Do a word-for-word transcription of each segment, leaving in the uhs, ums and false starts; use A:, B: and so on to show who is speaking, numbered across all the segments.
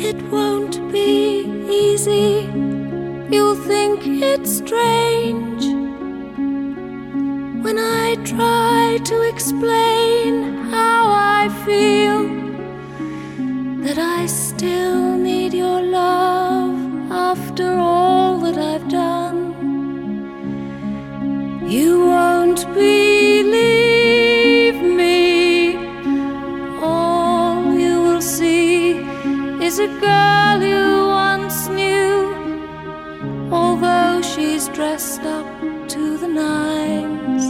A: It won't be easy. You'll think it's strange when I try to explain how I feel, that I still need your love after all that I've done. You won't believe me. All you will see is a girl you once knew, although she's dressed up to the nines,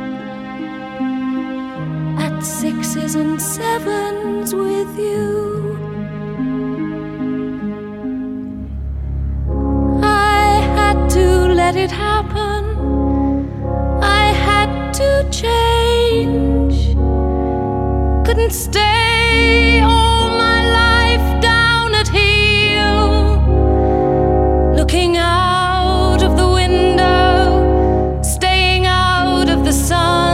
A: at sixes and sevens with you. I had to let it happen. I had to change. Couldn't stay all my life down at heel, looking out of the window, staying out of the sun.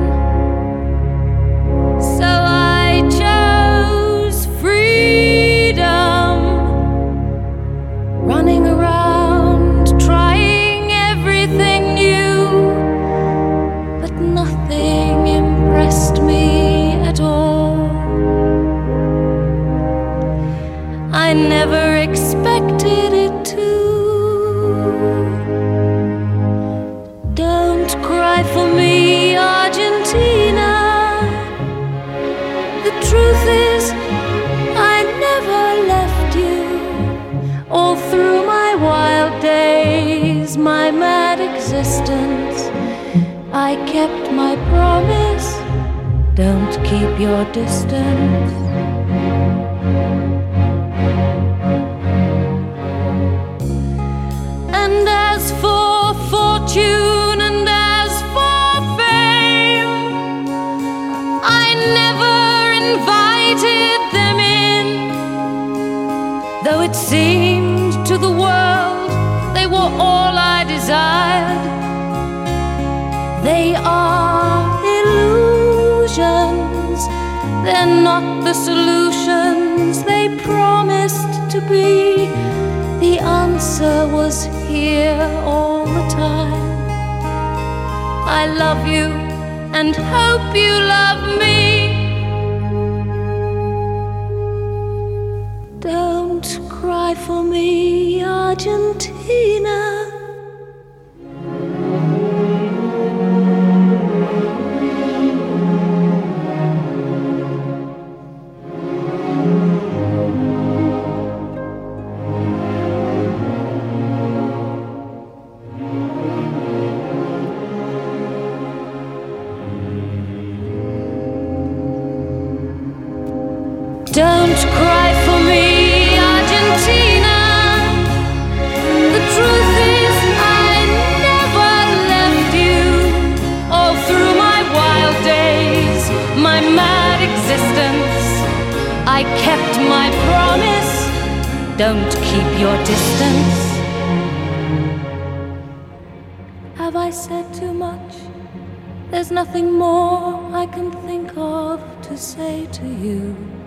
A: So I chose freedom, running around, trying everything new, but nothing impressed me at all. I never expected it to. Don't cry for me, Argentina. The truth is, I never left you. All through my wild days, my mad existence, I kept my promise. Don't keep your distance. And as for fortune and as for fame, I never invited them in, though it seemed to the world they were all I desired. They are illusions, they're not the solutions they promised to be. The answer was here all the time. I love you and hope you love me. Don't cry for me, Argentina. Don't cry for me, Argentina. The truth is, I never left you. All through my wild days, my mad existence, I kept my promise. Don't keep your distance. Have I said too much? There's nothing more I can think of to say to you.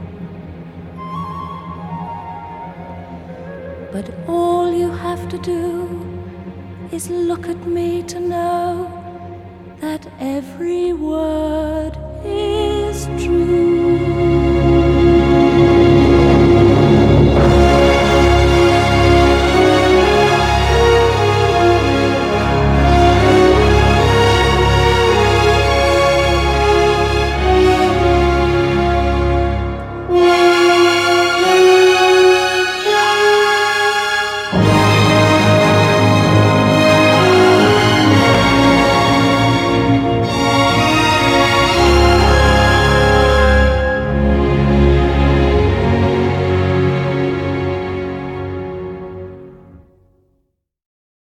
A: But all you have to do is look at me to know that every word